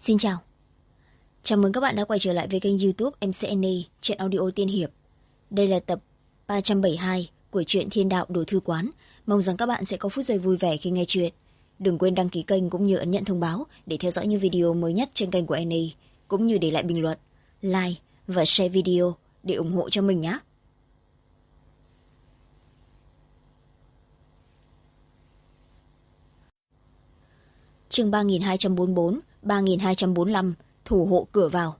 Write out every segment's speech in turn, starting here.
Xin chào. Chào mừng các bạn đã quay trở lại với kênh YouTube MCNA truyện audio tiên hiệp. Đây là tập 372 của truyện Thiên Đạo Đồ Thư Quán. Mong rằng các bạn sẽ có phút giây vui vẻ khi nghe chuyện. Đừng quên đăng ký kênh cũng như ấn nhận thông báo để theo dõi những video mới nhất trên kênh của NA, cũng như để lại bình luận, like và share video để ủng hộ cho mình nhé. Chương 3244, 3245, thủ hộ cửa vào.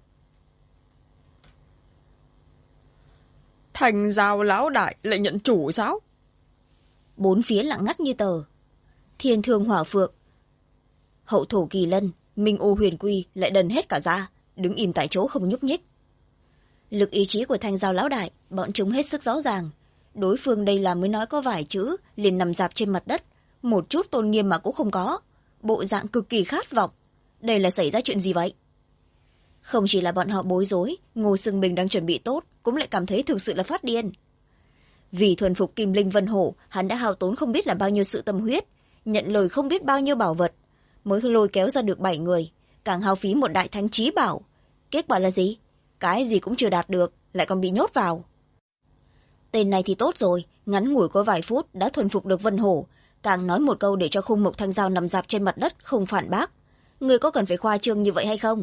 Thành Giao lão đại lại nhận chủ sao? Bốn phía lặng ngắt như tờ. Thiên Thương Hỏa Phượng, Hậu Thổ Kỳ Lân, Minh Ô Huyền Quy lại đần hết cả ra, đứng im tại chỗ không nhúc nhích. Lực ý chí của Thành Giao lão đại, bọn chúng hết sức rõ ràng. Đối phương đây là mới nói có vài chữ, liền nằm rạp trên mặt đất, một chút tôn nghiêm mà cũng không có, bộ dạng cực kỳ khát vọng. Đây là xảy ra chuyện gì vậy? Không chỉ là bọn họ bối rối, Ngô Sương Bình đang chuẩn bị tốt cũng lại cảm thấy thực sự là phát điên. Vì thuần phục Kim Linh Vân Hổ, hắn đã hao tốn không biết là bao nhiêu sự tâm huyết, nhận lời không biết bao nhiêu bảo vật, mới lôi kéo ra được 7 người, càng hao phí một đại thánh chí bảo. Kết quả là gì? Cái gì cũng chưa đạt được, lại còn bị nhốt vào. Tên này thì tốt rồi, ngắn ngủi có vài phút đã thuần phục được Vân Hổ, càng nói một câu để cho Khung Mộc Thanh Giao nằm rạp trên mặt đất không phản bác. Người có cần phải khoa trương như vậy hay không?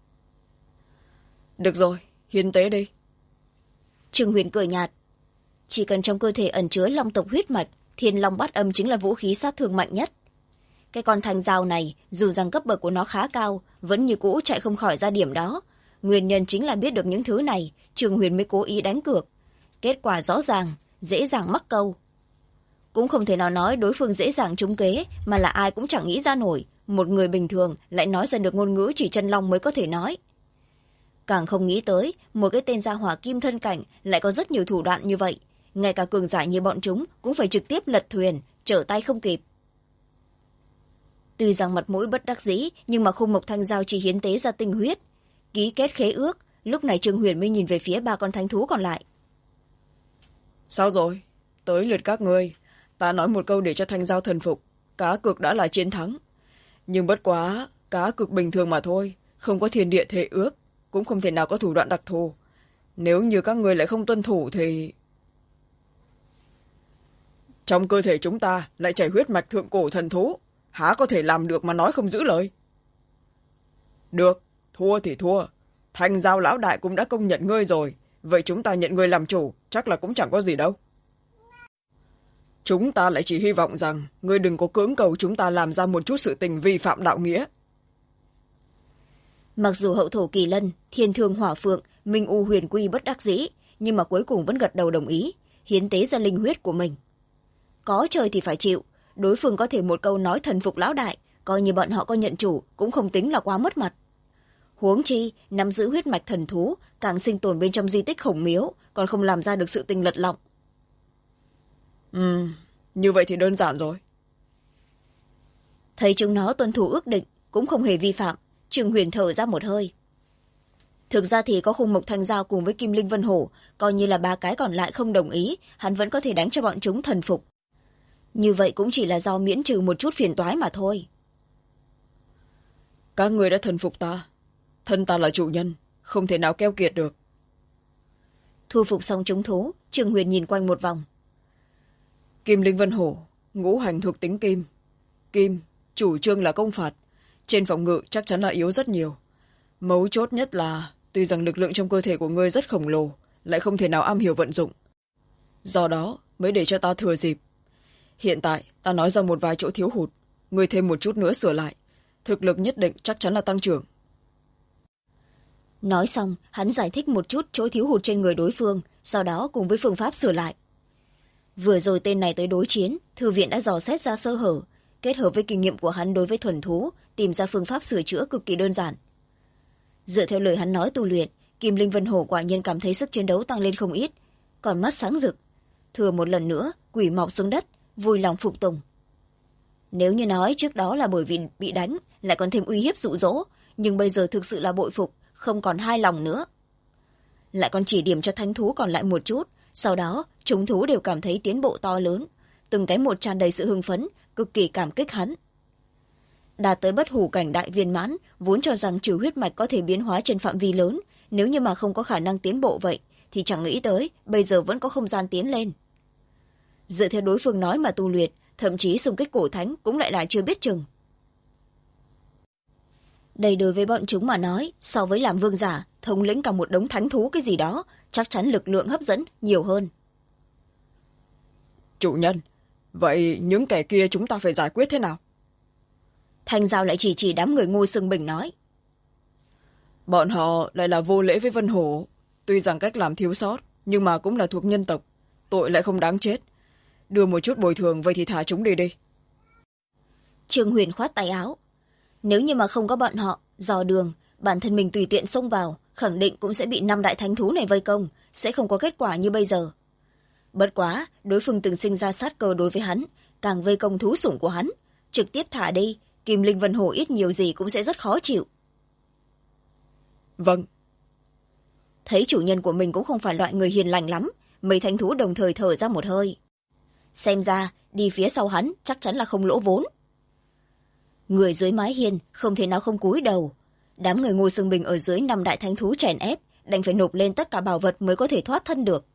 Được rồi, hiến tế đi. Trương Huyền cười nhạt. Chỉ cần trong cơ thể ẩn chứa long tộc huyết mạch, Thiên Long Bát Âm chính là vũ khí sát thương mạnh nhất. Cái con Thanh Giao này, dù rằng cấp bậc của nó khá cao, vẫn như cũ chạy không khỏi ra điểm đó. Nguyên nhân chính là biết được những thứ này, Trương Huyền mới cố ý đánh cược. Kết quả rõ ràng, dễ dàng mắc câu. Cũng không thể nào nói đối phương dễ dàng trúng kế, mà là ai cũng chẳng nghĩ ra nổi. Một người bình thường lại nói ra được ngôn ngữ chỉ chân long mới có thể nói. Càng không nghĩ tới, một cái tên gia hỏa kim thân cảnh lại có rất nhiều thủ đoạn như vậy. Ngay cả cường giả như bọn chúng cũng phải trực tiếp lật thuyền, trở tay không kịp. Tuy rằng mặt mũi bất đắc dĩ, nhưng mà Khung Mộc Thanh Giao chỉ hiến tế ra tinh huyết. Ký kết khế ước, lúc này Trương Huyền mới nhìn về phía 3 con thánh thú còn lại. Sao rồi? Tới lượt các ngươi. Ta nói một câu để cho Thanh Giao thần phục. Cá cược đã là chiến thắng. Nhưng bất quá, cá cược bình thường mà thôi. Không có thiên địa thể ước, cũng không thể nào có thủ đoạn đặc thù. Nếu như các ngươi lại không tuân thủ thì... Trong cơ thể chúng ta lại chảy huyết mạch thượng cổ thần thú. Há có thể làm được mà nói không giữ lời? Được, thua thì thua. Thanh Giao lão đại cũng đã công nhận ngươi rồi. Vậy chúng ta nhận ngươi làm chủ, chắc là cũng chẳng có gì đâu. Chúng ta lại chỉ hy vọng rằng ngươi đừng có cưỡng cầu chúng ta làm ra một chút sự tình vi phạm đạo nghĩa. Mặc dù Hậu Thổ Kỳ Lân, Thiên Thương Hỏa Phượng, Minh U Huyền Quy bất đắc dĩ, nhưng mà cuối cùng vẫn gật đầu đồng ý, hiến tế ra linh huyết của mình. Có trời thì phải chịu, đối phương có thể một câu nói thần phục lão đại, coi như bọn họ có nhận chủ cũng không tính là quá mất mặt. Huống chi, nắm giữ huyết mạch thần thú, càng sinh tồn bên trong di tích khổng miếu, còn không làm ra được sự tình lật lọng. Như vậy thì đơn giản rồi. Thấy chúng nó tuân thủ ước định, cũng không hề vi phạm, Trương Huyền thở ra một hơi. Thực ra thì có Khung Mộc Thanh Giao cùng với Kim Linh Vân Hổ, coi như là 3 cái còn lại không đồng ý, hắn vẫn có thể đánh cho bọn chúng thần phục. Như vậy cũng chỉ là do miễn trừ một chút phiền toái mà thôi. Các người đã thần phục ta. Thân ta là chủ nhân, không thể nào keo kiệt được. Thu phục xong chúng thú, Trương Huyền nhìn quanh một vòng. Kim Linh Vân Hổ, ngũ hành thuộc tính kim. Kim, chủ trương là công phạt. Trên phòng ngự chắc chắn là yếu rất nhiều. Mấu chốt nhất là, tuy rằng lực lượng trong cơ thể của ngươi rất khổng lồ, lại không thể nào am hiểu vận dụng. Do đó, mới để cho ta thừa dịp. Hiện tại, ta nói ra một vài chỗ thiếu hụt. Ngươi thêm một chút nữa sửa lại. Thực lực nhất định chắc chắn là tăng trưởng. Nói xong, hắn giải thích một chút chỗ thiếu hụt trên người đối phương, sau đó cùng với phương pháp sửa lại. Vừa rồi tên này tới đối chiến, thư viện đã dò xét ra sơ hở, kết hợp với kinh nghiệm của hắn đối với thuần thú, tìm ra phương pháp sửa chữa cực kỳ đơn giản. Dựa theo lời hắn nói tu luyện, Kim Linh Vân Hổ quả nhiên cảm thấy sức chiến đấu tăng lên không ít, còn mắt sáng rực. Thừa một lần nữa, quỷ mọc xuống đất, vui lòng phục tùng. Nếu như nói trước đó là bởi vì bị đánh, lại còn thêm uy hiếp dụ dỗ, nhưng bây giờ thực sự là bội phục, không còn hai lòng nữa. Lại còn chỉ điểm cho thánh thú còn lại một chút, sau đó chúng thú đều cảm thấy tiến bộ to lớn, từng cái một tràn đầy sự hưng phấn, cực kỳ cảm kích hắn. đạt tới bất hủ cảnh đại viên mãn vốn cho rằng trừ huyết mạch có thể biến hóa trên phạm vi lớn, nếu như mà không có khả năng tiến bộ vậy thì chẳng nghĩ tới bây giờ vẫn có không gian tiến lên. Dựa theo đối phương nói mà tu luyện, thậm chí xung kích cổ thánh cũng lại là chưa biết chừng. Đây đối với bọn chúng mà nói, so với làm vương giả thống lĩnh cả một đống thánh thú cái gì đó, chắc chắn lực lượng hấp dẫn nhiều hơn. Chủ nhân, vậy những kẻ kia chúng ta phải giải quyết thế nào? Thanh Giao lại chỉ đám người Ngô Xương Bình nói. Bọn họ lại là vô lễ với Vân Hổ. Tuy rằng cách làm thiếu sót, nhưng mà cũng là thuộc nhân tộc. Tội lại không đáng chết. Đưa một chút bồi thường, vậy thì thả chúng đi đi. Trương Huyền khoát tay áo. Nếu như mà không có bọn họ, dò đường, bản thân mình tùy tiện xông vào, khẳng định cũng sẽ bị 5 đại thánh thú này vây công, sẽ không có kết quả như bây giờ. Bất quá, đối phương từng sinh ra sát cơ đối với hắn, càng vây công thú sủng của hắn. Trực tiếp thả đi, Kim Linh Vân Hổ ít nhiều gì cũng sẽ rất khó chịu. Vâng. Thấy chủ nhân của mình cũng không phải loại người hiền lành lắm, mấy thánh thú đồng thời thở ra một hơi. Xem ra, đi phía sau hắn chắc chắn là không lỗ vốn. Người dưới mái hiên không thể nào không cúi đầu. Đám người Ngô Xương Bình ở dưới 5 đại thánh thú chèn ép, đành phải nộp lên tất cả bảo vật mới có thể thoát thân được.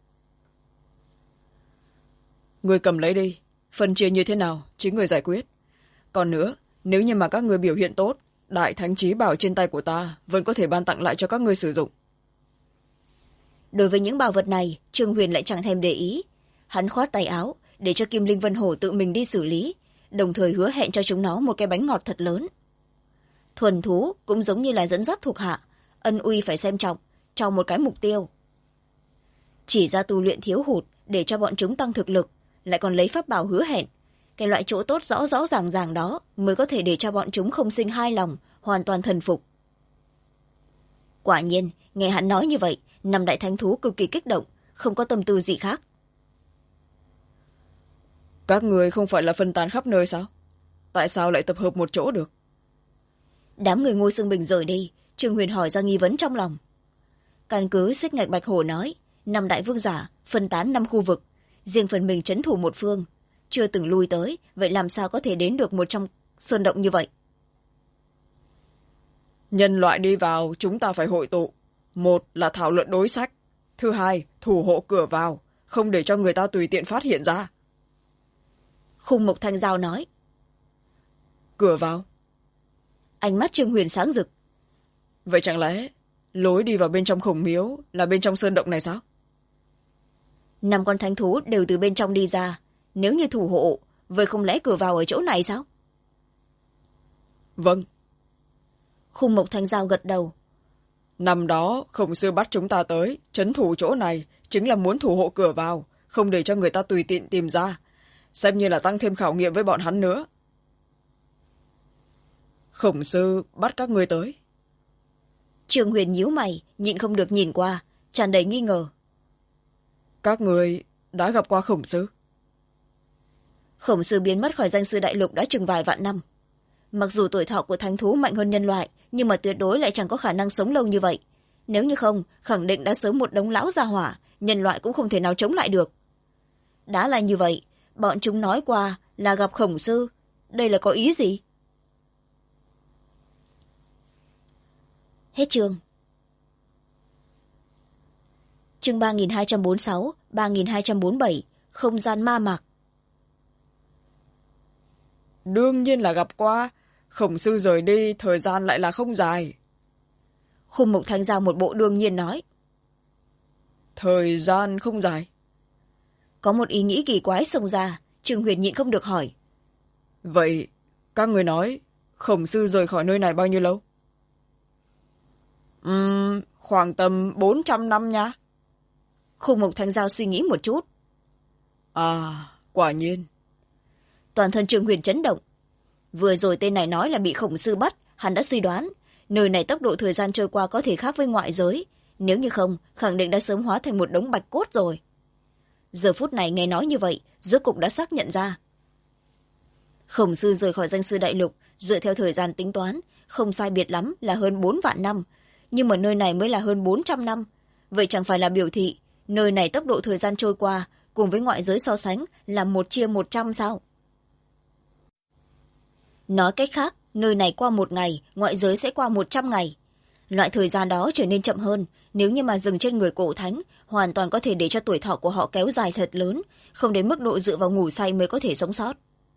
Người cầm lấy đi, phân chia như thế nào, chính người giải quyết. Còn nữa, nếu như mà các người biểu hiện tốt, đại thánh chí bảo trên tay của ta vẫn có thể ban tặng lại cho các người sử dụng. Đối với những bảo vật này, Trương Huyền lại chẳng thèm để ý. Hắn khoát tay áo, để cho Kim Linh Vân Hổ tự mình đi xử lý, đồng thời hứa hẹn cho chúng nó một cái bánh ngọt thật lớn. Thuần thú cũng giống như là dẫn dắt thuộc hạ, ân uy phải xem trọng, trong một cái mục tiêu. Chỉ ra tu luyện thiếu hụt để cho bọn chúng tăng thực lực, lại còn lấy pháp bảo hứa hẹn. Cái loại chỗ tốt rõ rõ ràng ràng đó mới có thể để cho bọn chúng không sinh hai lòng, hoàn toàn thần phục. Quả nhiên, nghe hắn nói như vậy, 5 đại thánh thú cực kỳ kích động, không có tâm tư gì khác. Các người không phải là phân tán khắp nơi sao? Tại sao lại tập hợp một chỗ được? Đám người Ngô Xương Bình rời đi, Trương Huyền hỏi ra nghi vấn trong lòng. Căn cứ Xích Ngạch Bạch Hổ nói, 5 đại vương giả phân tán 5 khu vực, riêng phần mình trấn thủ một phương, chưa từng lui tới, vậy làm sao có thể đến được một trong sơn động như vậy? Nhân loại đi vào, chúng ta phải hội tụ. Một là thảo luận đối sách, thứ hai, thủ hộ cửa vào, không để cho người ta tùy tiện phát hiện ra. Khung Mộc Thanh Giao nói. Cửa vào? Ánh mắt Trương Huyền sáng rực. Vậy chẳng lẽ lối đi vào bên trong Khổng Miếu là bên trong sơn động này sao? 5 con thánh thú đều từ bên trong đi ra, nếu như thủ hộ, vậy không lẽ cửa vào ở chỗ này sao? Vâng. Khung Mộc Thanh Giao gật đầu. Năm đó, Khổng Sư bắt chúng ta tới, trấn thủ chỗ này, chính là muốn thủ hộ cửa vào, không để cho người ta tùy tiện tìm ra, xem như là tăng thêm khảo nghiệm với bọn hắn nữa. Khổng Sư bắt các ngươi tới. Trương Huyền nhíu mày, nhịn không được nhìn qua, tràn đầy nghi ngờ. Các người đã gặp qua Khổng Sư? Khổng Sư biến mất khỏi danh sư đại lục đã chừng vài vạn năm. Mặc dù tuổi thọ của thánh thú mạnh hơn nhân loại, nhưng mà tuyệt đối lại chẳng có khả năng sống lâu như vậy. Nếu như không, khẳng định đã sớm một đống lão gia hỏa, nhân loại cũng không thể nào chống lại được. Đã là như vậy, bọn chúng nói qua là gặp Khổng Sư. Đây là có ý gì? Hết chương. Chương 3246, 3247, không gian ma mạc. Đương nhiên là gặp qua. Khổng Sư rời đi, thời gian lại là không dài. Khung Mộc Thanh Giao một bộ đương nhiên nói. Thời gian không dài. Có một ý nghĩ kỳ quái xông ra, Trương Huyền nhịn không được hỏi. Vậy, các người nói, Khổng Sư rời khỏi nơi này bao nhiêu lâu? Khoảng tầm 400 năm nha. Khung Mộc Thanh Giao suy nghĩ một chút. À, quả nhiên. Toàn thân Trương Huyền chấn động. Vừa rồi tên này nói là bị Khổng Sư bắt, hắn đã suy đoán, nơi này tốc độ thời gian trôi qua có thể khác với ngoại giới. Nếu như không, khẳng định đã sớm hóa thành một đống bạch cốt rồi. Giờ phút này nghe nói như vậy, rốt cục đã xác nhận ra. Khổng Sư rời khỏi danh sư đại lục, dựa theo thời gian tính toán, không sai biệt lắm là hơn 4 vạn năm. Nhưng mà nơi này mới là hơn 400 năm. Vậy chẳng phải là biểu thị, nơi này tốc độ thời gian trôi qua, cùng với ngoại giới so sánh là 1/100 sao? nói cách khác, nơi này qua 1 ngày, ngoại giới sẽ qua 100 ngày. Loại thời gian đó trở nên chậm hơn, nếu như mà dừng trên người cổ thánh, hoàn toàn có thể để cho tuổi thọ của họ kéo dài thật lớn, không đến mức độ dựa vào ngủ say mới có thể sống sót.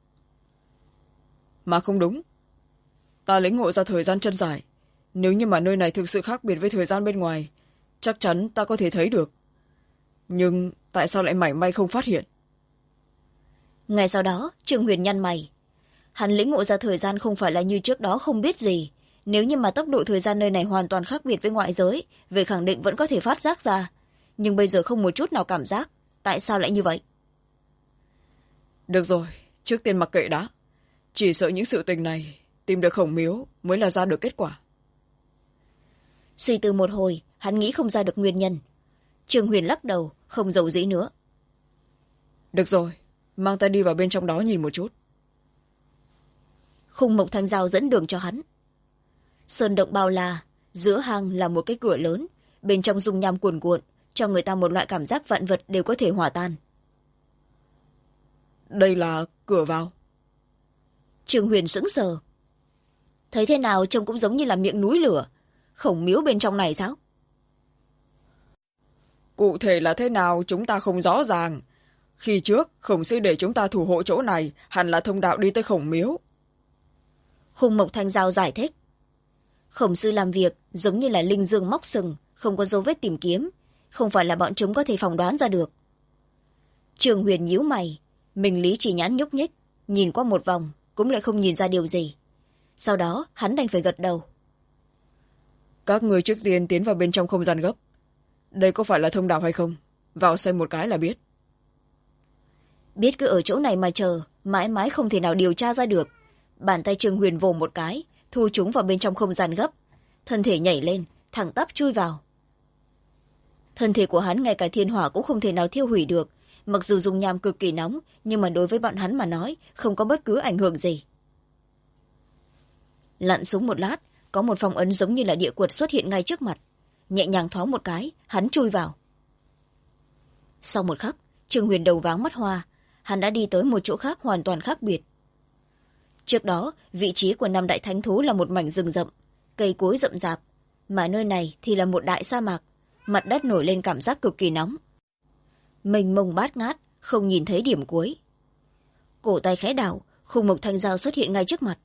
Mà không đúng. Ta lĩnh ngộ ra thời gian chân dài. Nếu như mà nơi này thực sự khác biệt với thời gian bên ngoài, chắc chắn ta có thể thấy được. Nhưng tại sao lại mảy may không phát hiện? Ngay sau đó, Trương Huyền nhăn mày. Hắn lĩnh ngộ ra thời gian không phải là như trước đó không biết gì. Nếu như mà tốc độ thời gian nơi này hoàn toàn khác biệt với ngoại giới, về khẳng định vẫn có thể phát giác ra. Nhưng bây giờ không một chút nào cảm giác. Tại sao lại như vậy? Được rồi, trước tiên mặc kệ đã. Chỉ sợ những sự tình này, tìm được Khổng Miếu mới là ra được kết quả. Suy tư một hồi, hắn nghĩ không ra được nguyên nhân. Trương Huyền lắc đầu, không giấu dĩ nữa. Được rồi, mang ta đi vào bên trong đó nhìn một chút. Khung Mộc Thanh Giao dẫn đường cho hắn. Sơn động bao la, giữa hang là một cái cửa lớn, bên trong dung nham cuồn cuộn, cho người ta một loại cảm giác vạn vật đều có thể hòa tan. Đây là cửa vào. Trương Huyền sững sờ. Thấy thế nào trông cũng giống như là miệng núi lửa. Khổng miếu bên trong này sao? Cụ thể là thế nào chúng ta không rõ ràng. Khi trước, Khổng sư để chúng ta thủ hộ chỗ này, hẳn là thông đạo đi tới Khổng miếu. Khung Mộc Thanh Giao giải thích. Khổng sư làm việc giống như là linh dương móc sừng, không có dấu vết tìm kiếm, không phải là bọn chúng có thể phỏng đoán ra được. Trương Huyền nhíu mày, mình lý chỉ nhãn nhúc nhích, nhìn qua một vòng, cũng lại không nhìn ra điều gì. Sau đó, hắn đành phải gật đầu. Các người trước tiên tiến vào bên trong không gian gấp. Đây có phải là thông đạo hay không? Vào xem một cái là biết. Biết cứ ở chỗ này mà chờ, mãi mãi không thể nào điều tra ra được. Bàn tay Trương Huyền vồ một cái, thu chúng vào bên trong không gian gấp. Thân thể nhảy lên, thẳng tắp chui vào. Thân thể của hắn ngay cả thiên hỏa cũng không thể nào thiêu hủy được. Mặc dù dung nham cực kỳ nóng, nhưng mà đối với bọn hắn mà nói, không có bất cứ ảnh hưởng gì. Lặn xuống một lát, có một phong ấn giống như là địa quật xuất hiện ngay trước mặt. Nhẹ nhàng thoáng một cái, hắn chui vào. Sau một khắc, Trương Huyền đầu váng mắt hoa, hắn đã đi tới một chỗ khác hoàn toàn khác biệt. Trước đó, vị trí của 5 đại thánh thú là một mảnh rừng rậm, cây cối rậm rạp, mà nơi này thì là một đại sa mạc, mặt đất nổi lên cảm giác cực kỳ nóng. Mênh mông bát ngát, không nhìn thấy điểm cuối. Cổ tay khẽ đảo, Khung Mộc Thanh Giao xuất hiện ngay trước mặt.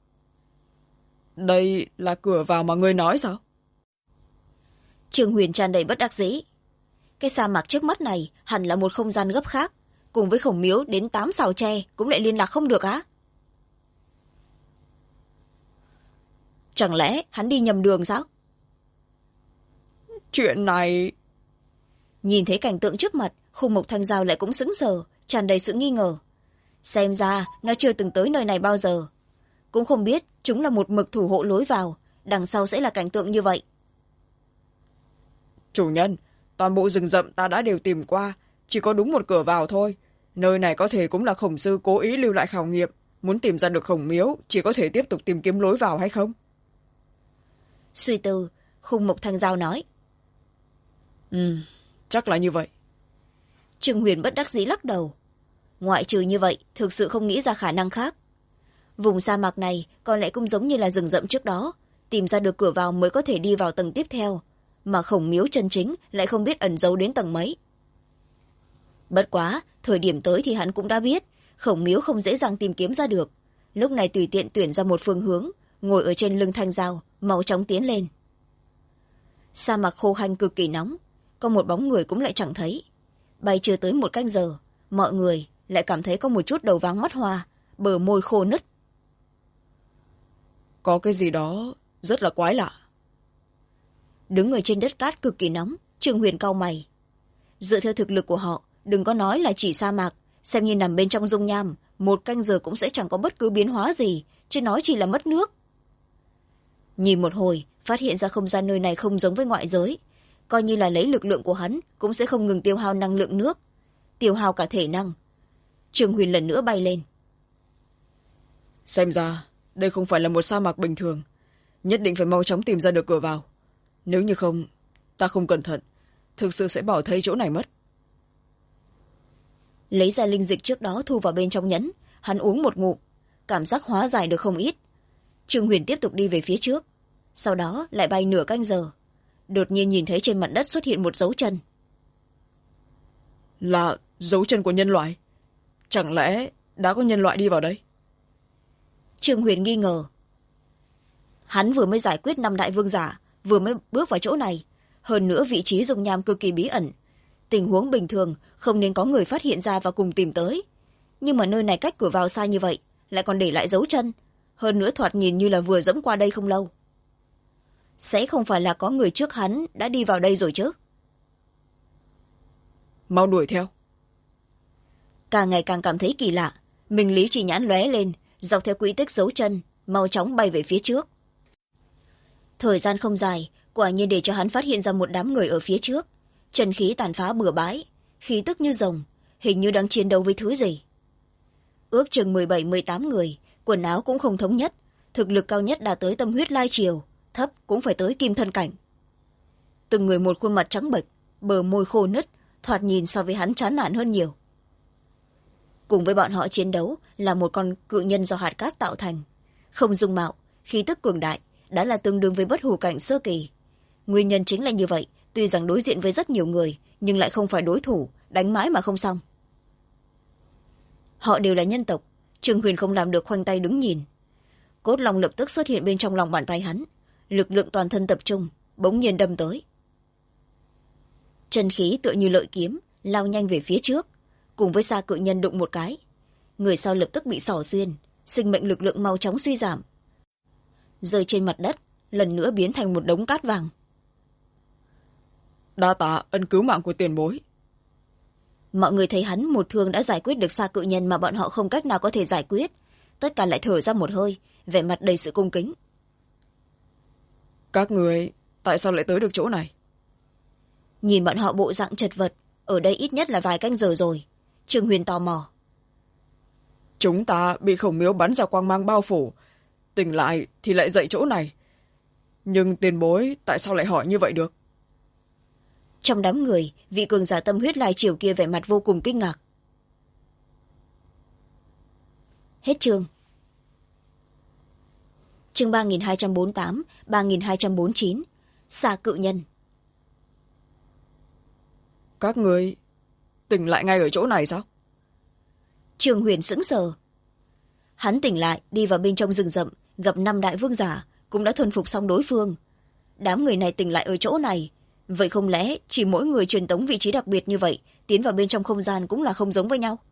Đây là cửa vào mà ngươi nói sao? Trương Huyền tràn đầy bất đắc dĩ. Cái sa mạc trước mắt này hẳn là một không gian gấp khác, cùng với Khổng miếu đến 8 sào tre cũng lại liên lạc không được á? Chẳng lẽ hắn đi nhầm đường sao? Chuyện này... Nhìn thấy cảnh tượng trước mặt, Khung Mộc Thanh Giao lại cũng sững sờ, tràn đầy sự nghi ngờ. Xem ra nó chưa từng tới nơi này bao giờ. Cũng không biết chúng là một mực thủ hộ lối vào, đằng sau sẽ là cảnh tượng như vậy. Chủ nhân, toàn bộ rừng rậm ta đã đều tìm qua, chỉ có đúng một cửa vào thôi. Nơi này có thể cũng là Khổng sư cố ý lưu lại khảo nghiệm, muốn tìm ra được Khổng miếu, chỉ có thể tiếp tục tìm kiếm lối vào hay không? Suy tư, Khung Mộc Thanh Giao nói. Chắc là như vậy. Trương Huyền bất đắc dĩ lắc đầu. Ngoại trừ như vậy, thực sự không nghĩ ra khả năng khác. Vùng sa mạc này còn lại cũng giống như là rừng rậm trước đó, tìm ra được cửa vào mới có thể đi vào tầng tiếp theo, mà Khổng miếu chân chính lại không biết ẩn giấu đến tầng mấy. Bất quá, thời điểm tới thì hắn cũng đã biết, Khổng miếu không dễ dàng tìm kiếm ra được. Lúc này tùy tiện tuyển ra một phương hướng, ngồi ở trên lưng Thanh Giao, mau chóng tiến lên. Sa mạc khô hanh cực kỳ nóng, có một bóng người cũng lại chẳng thấy. Bay chưa tới 1 canh giờ, mọi người lại cảm thấy có một chút đầu váng mắt hoa, bờ môi khô nứt. Có cái gì đó rất là quái lạ. Đứng ở trên đất cát cực kỳ nóng, Trương Huyền cau mày. Dựa theo thực lực của họ, đừng có nói là chỉ sa mạc, xem như nằm bên trong dung nham, 1 canh giờ cũng sẽ chẳng có bất cứ biến hóa gì, chứ nói chỉ là mất nước. Nhìn một hồi, phát hiện ra không gian nơi này không giống với ngoại giới. Coi như là lấy lực lượng của hắn, cũng sẽ không ngừng tiêu hao năng lượng nước, tiêu hao cả thể năng. Trương Huyền lần nữa bay lên. Xem ra, đây không phải là một sa mạc bình thường. Nhất định phải mau chóng tìm ra được cửa vào. Nếu như không, ta không cẩn thận, thực sự sẽ bỏ thấy chỗ này mất. Lấy ra linh dịch trước đó thu vào bên trong nhẫn, hắn uống một ngụm. cảm giác hóa giải được không ít. Trương Huyền tiếp tục đi về phía trước, sau đó lại bay nửa canh giờ, đột nhiên nhìn thấy trên mặt đất xuất hiện một dấu chân. Là dấu chân của nhân loại? Chẳng lẽ đã có nhân loại đi vào đây? Trương Huyền nghi ngờ. Hắn vừa mới giải quyết 5 đại vương giả, vừa mới bước vào chỗ này, hơn nữa vị trí dung nham cực kỳ bí ẩn. Tình huống bình thường không nên có người phát hiện ra và cùng tìm tới. Nhưng mà nơi này cách cửa vào xa như vậy, lại còn để lại dấu chân, hơn nữa thoạt nhìn như là vừa dẫm qua đây không lâu. Sẽ không phải là có người trước hắn đã đi vào đây rồi chứ? Mau đuổi theo. Càng ngày càng cảm thấy kỳ lạ, mình lý trí nhãn lóe lên, dọc theo quỹ tích dấu chân, mau chóng bay về phía trước. Thời gian không dài, quả nhiên để cho hắn phát hiện ra một đám người ở phía trước. Chân khí tàn phá bừa bãi, khí tức như rồng, hình như đang chiến đấu với thứ gì. Ước chừng 17-18 người, quần áo cũng không thống nhất, thực lực cao nhất đã tới tâm huyết lai triều, thấp cũng phải tới kim thân cảnh. Từng người một khuôn mặt trắng bệch, bờ môi khô nứt, thoạt nhìn so với hắn chán nản hơn nhiều. Cùng với bọn họ chiến đấu là một con cự nhân do hạt cát tạo thành, không dung mạo, khí tức cường đại, đã là tương đương với bất hủ cảnh sơ kỳ. Nguyên nhân chính là như vậy, tuy rằng đối diện với rất nhiều người, nhưng lại không phải đối thủ, đánh mãi mà không xong. Họ đều là nhân tộc, Trương Huyền không làm được khoanh tay đứng nhìn. Cốt long lập tức xuất hiện bên trong lòng bàn tay hắn, lực lượng toàn thân tập trung, bỗng nhiên đâm tới. Chân khí tựa như lợi kiếm, lao nhanh về phía trước, cùng với xa cự nhân đụng một cái. Người sau lập tức bị xỏ xuyên, sinh mệnh lực lượng mau chóng suy giảm. Rơi trên mặt đất, lần nữa biến thành một đống cát vàng. Đa tạ ân cứu mạng của tiền bối. Mọi người thấy hắn một thương đã giải quyết được xa cự nhân mà bọn họ không cách nào có thể giải quyết. Tất cả lại thở ra một hơi, vẻ mặt đầy sự cung kính. Các người tại sao lại tới được chỗ này? Nhìn bọn họ bộ dạng chật vật, ở đây ít nhất là vài canh giờ rồi. Trương Huyền tò mò. Chúng ta bị khổng miếu bắn ra quang mang bao phủ, tỉnh lại thì lại dậy chỗ này. Nhưng tiền bối tại sao lại hỏi như vậy được? Trong đám người, vị cường giả tâm huyết lai triều kia vẻ mặt vô cùng kinh ngạc. Hết chương. Chương 3248, 3249. Xà cự nhân. Các người tỉnh lại ngay ở chỗ này sao? Trương Huyền sững sờ. Hắn tỉnh lại, đi vào bên trong rừng rậm, gặp 5 đại vương giả, cũng đã thuần phục xong đối phương. Đám người này tỉnh lại ở chỗ này, vậy không lẽ chỉ mỗi người truyền tống vị trí đặc biệt như vậy, tiến vào bên trong không gian cũng là không giống với nhau?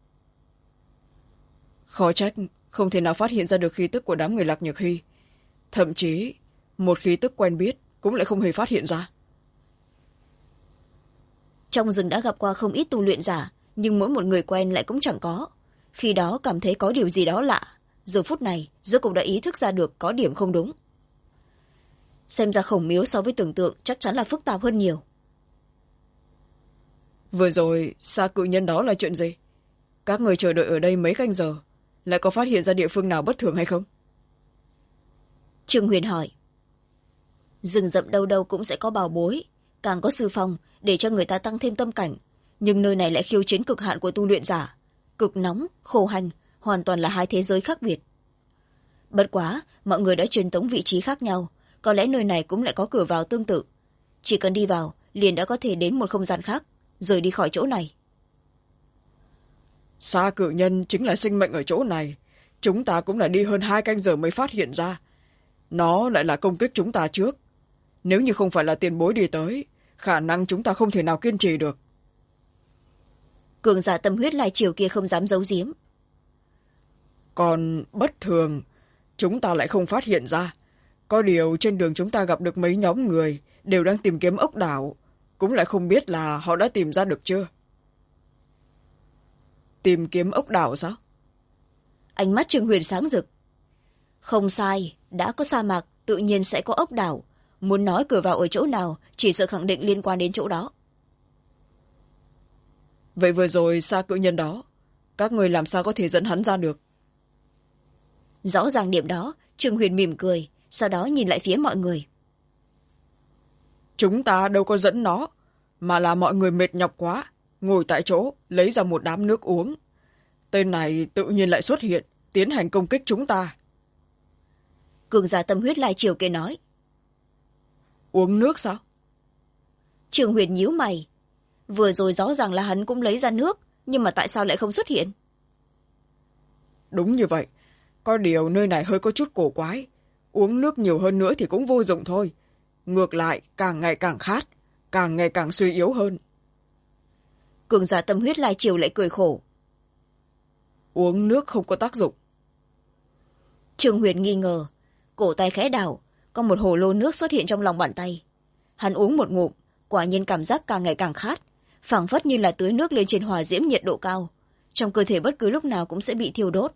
Khó trách không thể nào phát hiện ra được khí tức của đám người Lạc Nhược Hy. Thậm chí một khí tức quen biết cũng lại không hề phát hiện ra. Trong rừng đã gặp qua không ít tu luyện giả, nhưng mỗi một người quen lại cũng chẳng có. Khi đó cảm thấy có điều gì đó lạ, giờ phút này rốt cục đã ý thức ra được có điểm không đúng. Xem ra khổng miếu so với tưởng tượng chắc chắn là phức tạp hơn nhiều. Vừa rồi xa cự nhân đó là chuyện gì? Các người chờ đợi ở đây mấy canh giờ, lại có phát hiện ra địa phương nào bất thường hay không? Trương Huyền hỏi. Rừng rậm đâu đâu cũng sẽ có bảo bối, càng có sư phong để cho người ta tăng thêm tâm cảnh, nhưng nơi này lại khiêu chiến cực hạn của tu luyện giả. Cực nóng, khô hành, hoàn toàn là hai thế giới khác biệt. Bất quá, mọi người đã truyền tống vị trí khác nhau, có lẽ nơi này cũng lại có cửa vào tương tự. Chỉ cần đi vào, liền đã có thể đến một không gian khác, rời đi khỏi chỗ này. Xa cự nhân chính là sinh mệnh ở chỗ này. Chúng ta cũng là đi hơn 2 canh giờ mới phát hiện ra. Nó lại là công kích chúng ta trước. Nếu như không phải là tiền bối đi tới, khả năng chúng ta không thể nào kiên trì được. Cường giả tâm huyết lai triều kia không dám giấu giếm. Còn bất thường, chúng ta lại không phát hiện ra. Có điều trên đường chúng ta gặp được mấy nhóm người đều đang tìm kiếm ốc đảo, cũng lại không biết là họ đã tìm ra được chưa. Tìm kiếm ốc đảo sao? Ánh mắt Trương Huyền sáng rực. Không sai, đã có sa mạc, tự nhiên sẽ có ốc đảo. Muốn nói cửa vào ở chỗ nào, chỉ sợ khẳng định liên quan đến chỗ đó. Vậy vừa rồi xa cự nhân đó, các người làm sao có thể dẫn hắn ra được? Rõ ràng điểm đó, Trương Huyền mỉm cười, sau đó nhìn lại phía mọi người. Chúng ta đâu có dẫn nó, mà là mọi người mệt nhọc quá, ngồi tại chỗ, lấy ra một đám nước uống. Tên này tự nhiên lại xuất hiện, tiến hành công kích chúng ta. Cường giả tâm huyết lai triều kia nói. Uống nước sao? Trường Huyền nhíu mày. Vừa rồi rõ ràng là hắn cũng lấy ra nước, nhưng mà tại sao lại không xuất hiện? Đúng như vậy. Có điều nơi này hơi có chút cổ quái. Uống nước nhiều hơn nữa thì cũng vô dụng thôi. Ngược lại, càng ngày càng khát, càng ngày càng suy yếu hơn. Cường giả tâm huyết lai triều lại cười khổ. Uống nước không có tác dụng. Trường Huyền nghi ngờ, cổ tay khẽ đảo, có một hồ lô nước xuất hiện trong lòng bàn tay. Hắn uống một ngụm, quả nhiên cảm giác càng ngày càng khát, phảng phất như là tưới nước lên trên hỏa diễm nhiệt độ cao, trong cơ thể bất cứ lúc nào cũng sẽ bị thiêu đốt.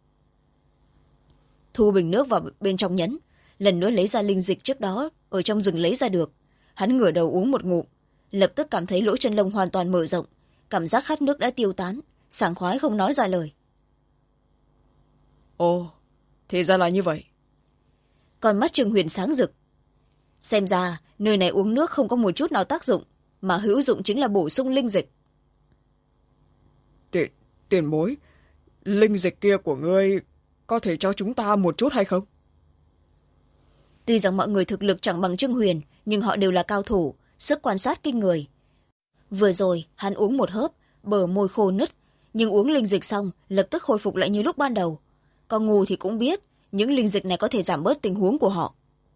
Thu bình nước vào bên trong nhẫn, lần nữa lấy ra linh dịch trước đó ở trong rừng lấy ra được. Hắn ngửa đầu uống một ngụm, lập tức cảm thấy lỗ chân lông hoàn toàn mở rộng, cảm giác khát nước đã tiêu tán, sảng khoái không nói ra lời. Ồ, thì ra là như vậy. Con mắt Trường Huyền sáng rực. Xem ra nơi này uống nước không có một chút nào tác dụng, mà hữu dụng chính là bổ sung linh dịch. Tiền bối, linh dịch kia của ngươi có thể cho chúng ta một chút hay không? Tuy rằng mọi người thực lực chẳng bằng Trương Huyền, nhưng họ đều là cao thủ, sức quan sát kinh người. Vừa rồi hắn uống một hớp, bờ môi khô nứt, nhưng uống linh dịch xong lập tức khôi phục lại như lúc ban đầu. Con ngu thì cũng biết những linh dịch này có thể giảm bớt tình huống của họ.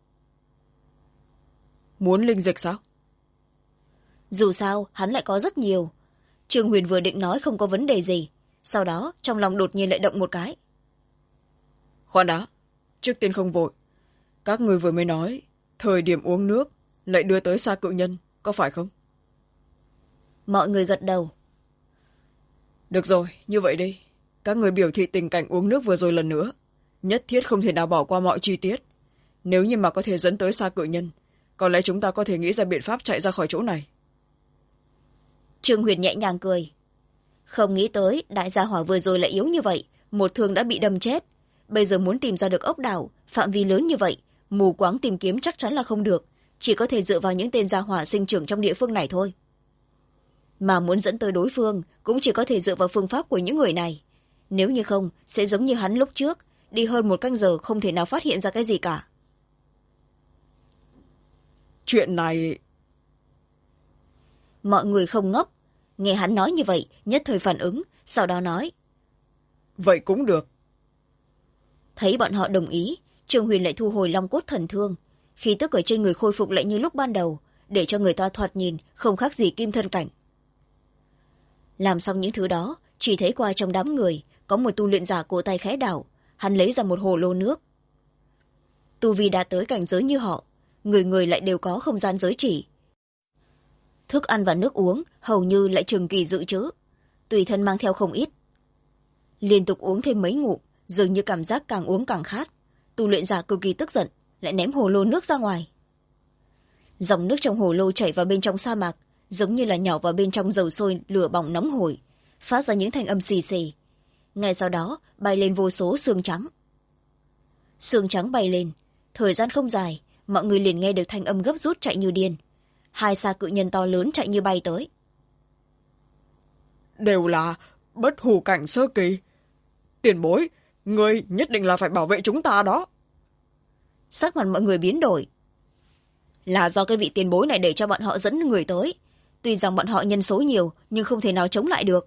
Muốn linh dịch sao? Dù sao hắn lại có rất nhiều. Trương Huyền vừa định nói không có vấn đề gì, sau đó trong lòng đột nhiên lại động một cái. Khoan đã, trước tiên không vội. Các người vừa mới nói thời điểm uống nước lại đưa tới Sa Cự Nhân, có phải không? Mọi người gật đầu. Được rồi, như vậy đi. Các người biểu thị tình cảnh uống nước vừa rồi lần nữa. Nhất thiết không thể nào bỏ qua mọi chi tiết. Nếu như mà có thể dẫn tới Sa Cự Nhân, có lẽ chúng ta có thể nghĩ ra biện pháp chạy ra khỏi chỗ này. Trương Huyền nhẹ nhàng cười. Không nghĩ tới đại gia hỏa vừa rồi lại yếu như vậy, một thương đã bị đâm chết. Bây giờ muốn tìm ra được ốc đảo, phạm vi lớn như vậy, mù quáng tìm kiếm chắc chắn là không được, chỉ có thể dựa vào những tên gia hỏa sinh trưởng trong địa phương này thôi. Mà muốn dẫn tới đối phương, cũng chỉ có thể dựa vào phương pháp của những người này. Nếu như không, sẽ giống như hắn lúc trước, đi hơn một canh giờ không thể nào phát hiện ra cái gì cả. Chuyện này... Mọi người không ngốc. Nghe hắn nói như vậy, nhất thời phản ứng, sau đó nói. Vậy cũng được. Thấy bọn họ đồng ý, Trương Huyền lại thu hồi long cốt thần thương. Khí tức ở trên người khôi phục lại như lúc ban đầu, để cho người ta thoạt nhìn không khác gì kim thân cảnh. Làm xong những thứ đó, chỉ thấy qua trong đám người có một tu luyện giả cổ tay khẽ đảo, hắn lấy ra một hồ lô nước. Tu vi đã tới cảnh giới như họ, người người lại đều có không gian giới chỉ. Thức ăn và nước uống hầu như lại trường kỳ dự trữ, tùy thân mang theo không ít. Liên tục uống thêm mấy ngụm, dường như cảm giác càng uống càng khát. Tu luyện giả cực kỳ tức giận, lại ném hồ lô nước ra ngoài. Dòng nước trong hồ lô chảy vào bên trong sa mạc, giống như là nhỏ vào bên trong dầu sôi lửa bỏng nóng hổi, phát ra những thanh âm xì xì. Ngay sau đó bay lên vô số xương trắng. Xương trắng bay lên, thời gian không dài, mọi người liền nghe được thanh âm gấp rút chạy như điên. Hai Sa Cự Nhân to lớn chạy như bay tới. Đều là bất hủ cảnh sơ kỳ. Tiền bối, ngươi nhất định là phải bảo vệ chúng ta đó. Sắc mặt mọi người biến đổi. Là do cái vị tiền bối này để cho bọn họ dẫn người tới. Tuy rằng bọn họ nhân số nhiều, nhưng không thể nào chống lại được.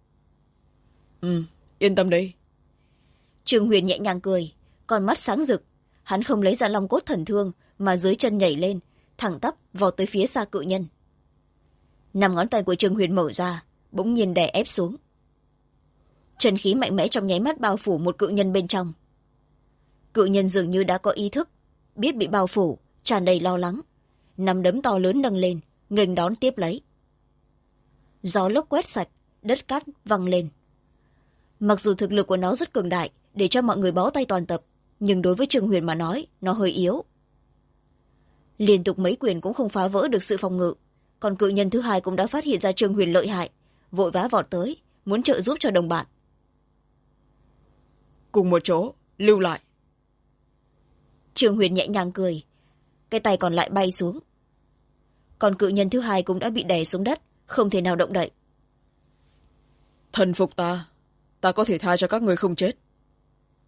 Yên tâm đi. Trương Huyền nhẹ nhàng cười, con mắt sáng rực. Hắn không lấy ra long cốt thần thương, mà dưới chân nhảy lên, thẳng tắp vọt tới phía Sa Cự Nhân. 5 ngón tay của Trương Huyền mở ra, bỗng nhiên đè ép xuống. Chân khí mạnh mẽ trong nháy mắt bao phủ một cự nhân bên trong. Cự nhân dường như đã có ý thức, biết bị bao phủ, tràn đầy lo lắng. Nắm đấm to lớn nâng lên, nghênh đón tiếp lấy. Gió lốc quét sạch, đất cát văng lên. Mặc dù thực lực của nó rất cường đại, để cho mọi người bó tay toàn tập, nhưng đối với Trương Huyền mà nói, nó hơi yếu. Liên tục mấy quyền cũng không phá vỡ được sự phòng ngự, còn cự nhân thứ hai cũng đã phát hiện ra Trương Huyền lợi hại, vội vã vọt tới, muốn trợ giúp cho đồng bạn. Cùng một chỗ, lưu lại. Trương Huyền nhẹ nhàng cười, cái tay còn lại bay xuống. Còn cự nhân thứ hai cũng đã bị đè xuống đất, không thể nào động đậy. Thần phục ta có thể tha cho các người không chết.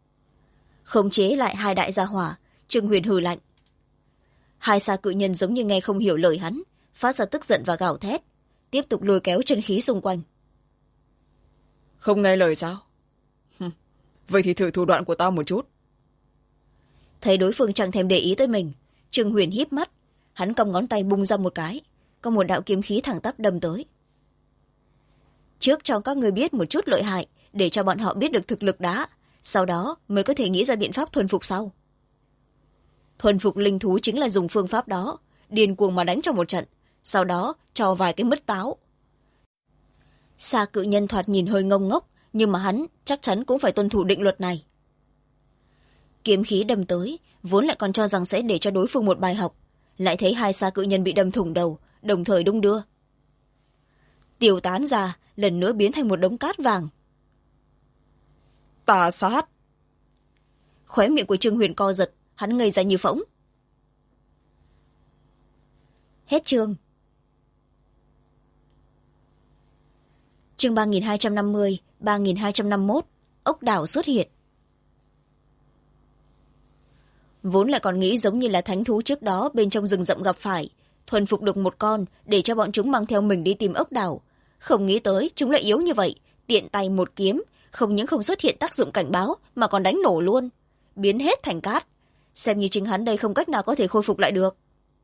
khống chế lại hai đại gia hỏa. Trương Huyền hừ lạnh. Hai xa cự nhân giống như nghe không hiểu lời hắn, phát ra tức giận và gào thét, tiếp tục lôi kéo chân khí xung quanh. Không nghe lời sao? Vậy thì thử thủ đoạn của tao một chút. Thấy đối phương chẳng thèm để ý tới mình, Trương Huyền híp mắt, hắn cong ngón tay bung ra một cái, có một đạo kiếm khí thẳng tắp đâm tới. Trước cho các người biết một chút lợi hại, để cho bọn họ biết được thực lực đã, sau đó mới có thể nghĩ ra biện pháp thuần phục sau. Thuần phục linh thú chính là dùng phương pháp đó, điên cuồng mà đánh cho một trận, sau đó cho vài cái mứt táo. Xa cự nhân thoạt nhìn hơi ngông ngốc, nhưng mà hắn chắc chắn cũng phải tuân thủ định luật này. Kiếm khí đâm tới, vốn lại còn cho rằng sẽ để cho đối phương một bài học, lại thấy hai xa cự nhân bị đâm thủng đầu, đồng thời đung đưa. Tiêu tán ra, lần nữa biến thành một đống cát vàng. Tà sát! Khóe miệng của Trương Huyền co giật, hắn ngây ra như phỗng. Hết chương. Chương 3250, 3251, ốc đảo xuất hiện. Vốn lại còn nghĩ giống như là thánh thú trước đó bên trong rừng rậm gặp phải, thuần phục được một con để cho bọn chúng mang theo mình đi tìm ốc đảo. Không nghĩ tới chúng lại yếu như vậy, tiện tay một kiếm, không những không xuất hiện tác dụng cảnh báo mà còn đánh nổ luôn, biến hết thành cát. Xem như chính hắn đây không cách nào có thể khôi phục lại được.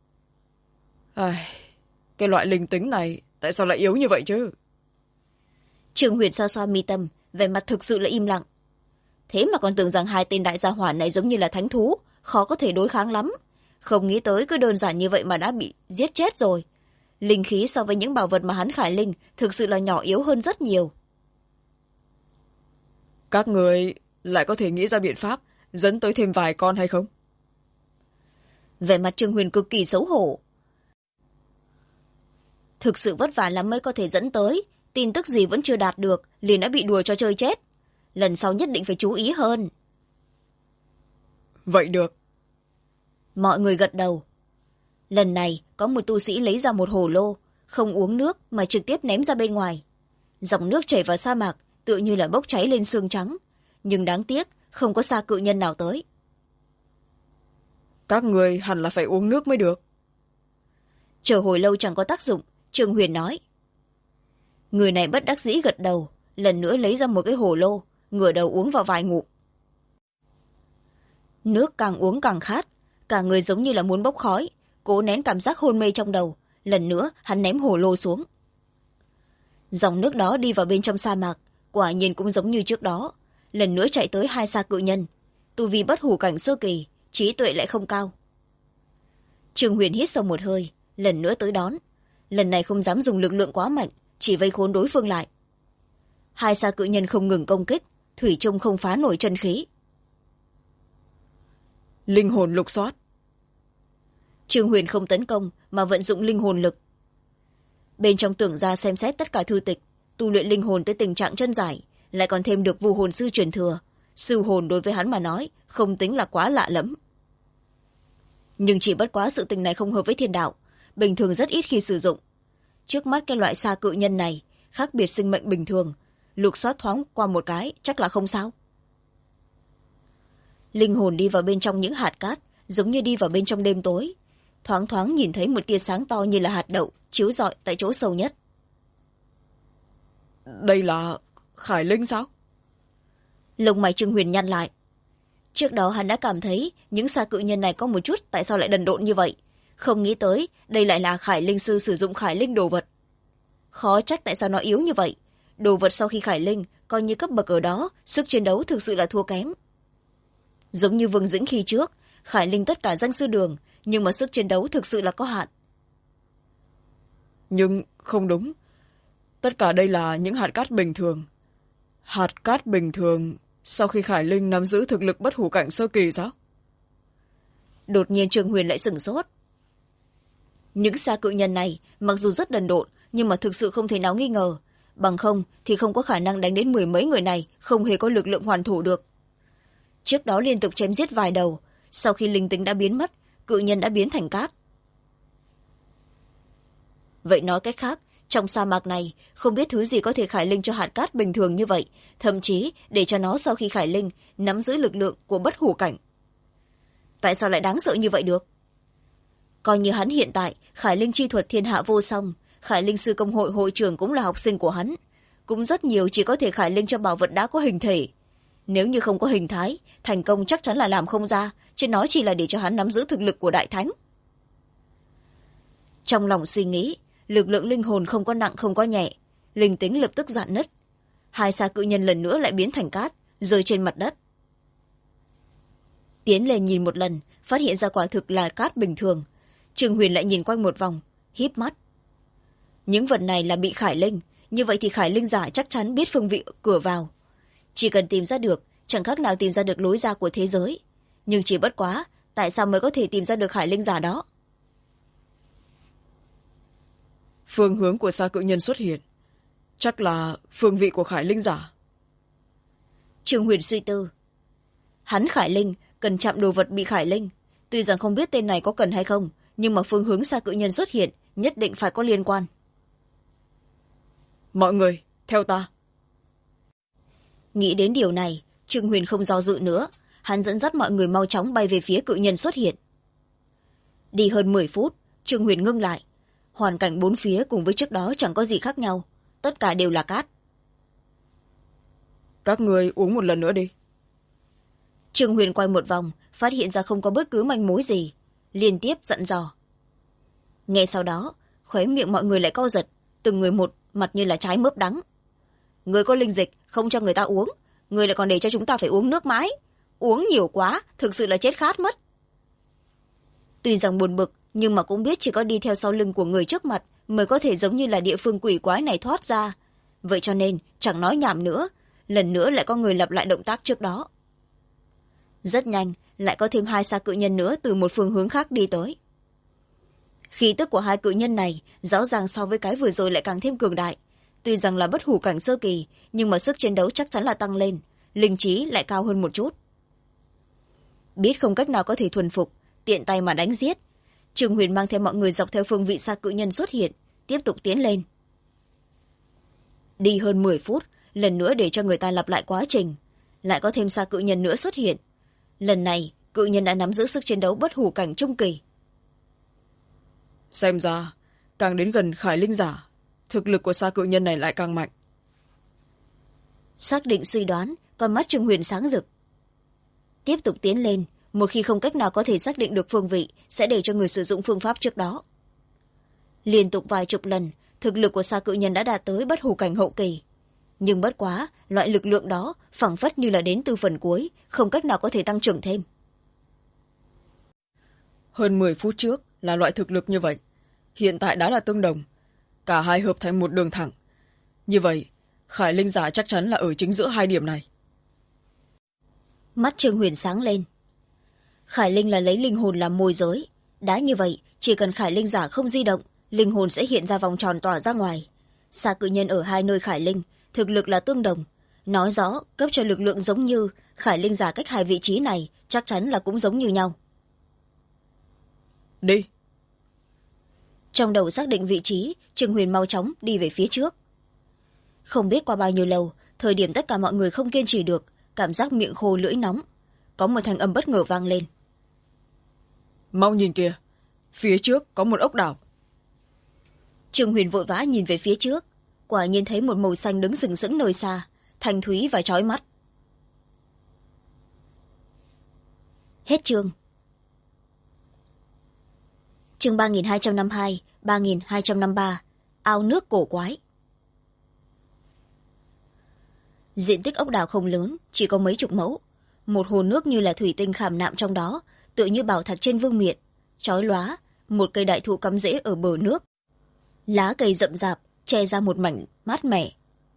Cái loại linh tính này tại sao lại yếu như vậy chứ? Trương Huyền xoa xoa mi tâm, vẻ mặt thực sự là im lặng. Thế mà còn tưởng rằng hai tên đại gia hỏa này giống như là thánh thú, khó có thể đối kháng lắm. Không nghĩ tới cứ đơn giản như vậy mà đã bị giết chết rồi. Linh khí so với những bảo vật mà hắn khải linh thực sự là nhỏ yếu hơn rất nhiều. Các người lại có thể nghĩ ra biện pháp dẫn tới thêm vài con hay không? Vẻ mặt Trương Huyền cực kỳ xấu hổ. Thực sự vất vả lắm mới có thể dẫn tới, tin tức gì vẫn chưa đạt được, liền đã bị đùa cho chơi chết. Lần sau nhất định phải chú ý hơn. Vậy được. Mọi người gật đầu. Lần này có một tu sĩ lấy ra một hồ lô, không uống nước mà trực tiếp ném ra bên ngoài. Dòng nước chảy vào sa mạc, tựa như là bốc cháy lên xương trắng. Nhưng đáng tiếc, không có xa cự nhân nào tới. Các người hẳn là phải uống nước mới được. Chờ hồi lâu chẳng có tác dụng, Trương Huyền nói. Người này bất đắc dĩ gật đầu, lần nữa lấy ra một cái hồ lô, ngửa đầu uống vào vài ngụm. Nước càng uống càng khát, cả người giống như là muốn bốc khói, cố nén cảm giác hôn mê trong đầu, lần nữa hắn ném hồ lô xuống. Dòng nước đó đi vào bên trong sa mạc, quả nhiên cũng giống như trước đó, lần nữa chạy tới hai sa cự nhân, tu vi bất hủ cảnh sơ kỳ, trí tuệ lại không cao. Trương Huyền hít sâu một hơi, lần nữa tới đón, lần này không dám dùng lực lượng quá mạnh, chỉ vây khốn đối phương lại. Hai sa cự nhân không ngừng công kích, thủy chung không phá nổi chân khí. Linh hồn lục soát. Trương Huyền không tấn công mà vận dụng linh hồn lực. Bên trong tưởng ra xem xét tất cả thư tịch, tu luyện linh hồn tới tình trạng chân giải, lại còn thêm được vu hồn sư truyền thừa. Sư hồn đối với hắn mà nói không tính là quá lạ lẫm. Nhưng chỉ bất quá sự tình này không hợp với thiên đạo, bình thường rất ít khi sử dụng. Trước mắt cái loại sa cự nhân này khác biệt sinh mệnh bình thường, lục soát thoáng qua một cái chắc là không sao. Linh hồn đi vào bên trong những hạt cát, giống như đi vào bên trong đêm tối, thoáng thoáng nhìn thấy một tia sáng to như là hạt đậu chiếu rọi tại chỗ sâu nhất. Đây là khải linh sao? Lông mày Trương Huyền nhăn lại. Trước đó hắn đã cảm thấy những sa cự nhân này có một chút tại sao lại đần độn như vậy, không nghĩ tới đây lại là khải linh sư sử dụng khải linh đồ vật. Khó trách tại sao nó yếu như vậy, đồ vật sau khi khải linh coi như cấp bậc ở đó, sức chiến đấu thực sự là thua kém. Giống như Vương Dĩnh khi trước, khải linh tất cả danh sư đường, nhưng mà sức chiến đấu thực sự là có hạn. Nhưng không đúng, tất cả đây là những hạt cát bình thường. Hạt cát bình thường sau khi khải linh nắm giữ thực lực bất hủ cảnh sơ kỳ sao? Đột nhiên Trương Huyền lại sửng sốt. Những sa cự nhân này mặc dù rất đần độn, nhưng mà thực sự không thể nào nghi ngờ, bằng không thì không có khả năng đánh đến mười mấy người này không hề có lực lượng hoàn thủ được. Trước đó liên tục chém giết vài đầu, sau khi linh tính đã biến mất, cự nhân đã biến thành cát. Vậy nói cách khác, trong sa mạc này không biết thứ gì có thể khải linh cho hạt cát bình thường như vậy, thậm chí để cho nó sau khi khải linh nắm giữ lực lượng của bất hủ cảnh. Tại sao lại đáng sợ như vậy được? Coi như hắn hiện tại khải linh chi thuật thiên hạ vô song, khải linh sư công hội hội trưởng cũng là học sinh của hắn, cũng rất nhiều chỉ có thể khải linh cho bảo vật đã có hình thể. Nếu như không có hình thái, thành công chắc chắn là làm không ra, chứ nói chỉ là để cho hắn nắm giữ thực lực của đại thánh. Trong lòng suy nghĩ, lực lượng linh hồn không có nặng không có nhẹ, linh tính lập tức rạn nứt. Hai sa cự nhân lần nữa lại biến thành cát, rơi trên mặt đất. Tiến lên nhìn một lần, phát hiện ra quả thực là cát bình thường. Trương Huyền lại nhìn quanh một vòng, híp mắt. Những vật này là bị khải linh, như vậy thì khải linh giả chắc chắn biết phương vị cửa vào. Chỉ cần tìm ra được, chẳng khác nào tìm ra được lối ra của thế giới. Nhưng chỉ bất quá, tại sao mới có thể tìm ra được khải linh giả đó? Phương hướng của sa cự nhân xuất hiện, chắc là phương vị của khải linh giả. Trương Huyền suy tư. Hắn khải linh cần chạm đồ vật bị khải linh, tuy rằng không biết tên này có cần hay không, nhưng mà phương hướng sa cự nhân xuất hiện nhất định phải có liên quan. Mọi người theo ta. Nghĩ đến điều này, Trương Huyền không do dự nữa, hắn dẫn dắt mọi người mau chóng bay về phía cự nhân xuất hiện. Đi hơn 10 phút, Trương Huyền ngưng lại. Hoàn cảnh bốn phía cùng với trước đó chẳng có gì khác nhau, tất cả đều là cát. Các người uống một lần nữa đi. Trương Huyền quay một vòng, phát hiện ra không có bất cứ manh mối gì, liên tiếp dặn dò. Nghe sau đó, khóe miệng mọi người lại co giật, từng người một mặt như là trái mướp đắng. Người có linh dịch không cho người ta uống, người lại còn để cho chúng ta phải uống nước mãi, uống nhiều quá thực sự là chết khát mất. Tuy rằng buồn bực, nhưng mà cũng biết chỉ có đi theo sau lưng của người trước mặt mới có thể giống như là địa phương quỷ quái này thoát ra. Vậy cho nên chẳng nói nhảm nữa, lần nữa lại có người lặp lại động tác trước đó. Rất nhanh lại có thêm hai sa cự nhân nữa từ một phương hướng khác đi tới. Khí tức của hai cự nhân này rõ ràng so với cái vừa rồi lại càng thêm cường đại. Tuy rằng là bất hủ cảnh sơ kỳ, nhưng mà sức chiến đấu chắc chắn là tăng lên, linh trí lại cao hơn một chút. Biết không cách nào có thể thuần phục, tiện tay mà đánh giết, Trương Huyền mang theo mọi người dọc theo phương vị sa cự nhân xuất hiện, tiếp tục tiến lên. Đi hơn 10 phút, lần nữa để cho người ta lặp lại quá trình, lại có thêm sa cự nhân nữa xuất hiện. Lần này, cự nhân đã nắm giữ sức chiến đấu bất hủ cảnh trung kỳ. Xem ra, càng đến gần khải linh giả, thực lực của sa cự nhân này lại càng mạnh. Xác định suy đoán, con mắt Trương Huyền sáng rực. Tiếp tục tiến lên, một khi không cách nào có thể xác định được phương vị, sẽ để cho người sử dụng phương pháp trước đó. Liên tục vài chục lần, thực lực của sa cự nhân đã đạt tới bất hủ cảnh hậu kỳ. Nhưng bất quá, loại lực lượng đó phảng phất như là đến từ phần cuối, không cách nào có thể tăng trưởng thêm. Hơn 10 phút trước là loại thực lực như vậy, hiện tại đã là tương đồng, cả hai hợp thành một đường thẳng. Như vậy, khải linh giả chắc chắn là ở chính giữa hai điểm này. Mắt Trương Huyền sáng lên. Khải linh là lấy linh hồn làm môi giới. Đã như vậy, chỉ cần khải linh giả không di động, linh hồn sẽ hiện ra vòng tròn tỏa ra ngoài. Sa cự nhân ở hai nơi khải linh, thực lực là tương đồng. Nói rõ, cấp cho lực lượng giống như, khải linh giả cách hai vị trí này chắc chắn là cũng giống như nhau. Đi. Trong đầu xác định vị trí, Trương Huyền mau chóng đi về phía trước. Không biết qua bao nhiêu lâu, thời điểm tất cả mọi người không kiên trì được, cảm giác miệng khô lưỡi nóng. Có một thanh âm bất ngờ vang lên. Mau nhìn kìa, phía trước có một ốc đảo. Trương Huyền vội vã nhìn về phía trước, quả nhiên thấy một màu xanh đứng sừng sững nơi xa, thanh thúy và chói mắt. Hết chương. Chương 3252, 3253, ao nước cổ quái. Diện tích ốc đảo không lớn, chỉ có mấy chục mẫu. Một hồ nước như là thủy tinh khảm nạm trong đó, tựa như bảo thạch trên vương miện, chói lóa, một cây đại thụ cắm rễ ở bờ nước. Lá cây rậm rạp, che ra một mảnh mát mẻ.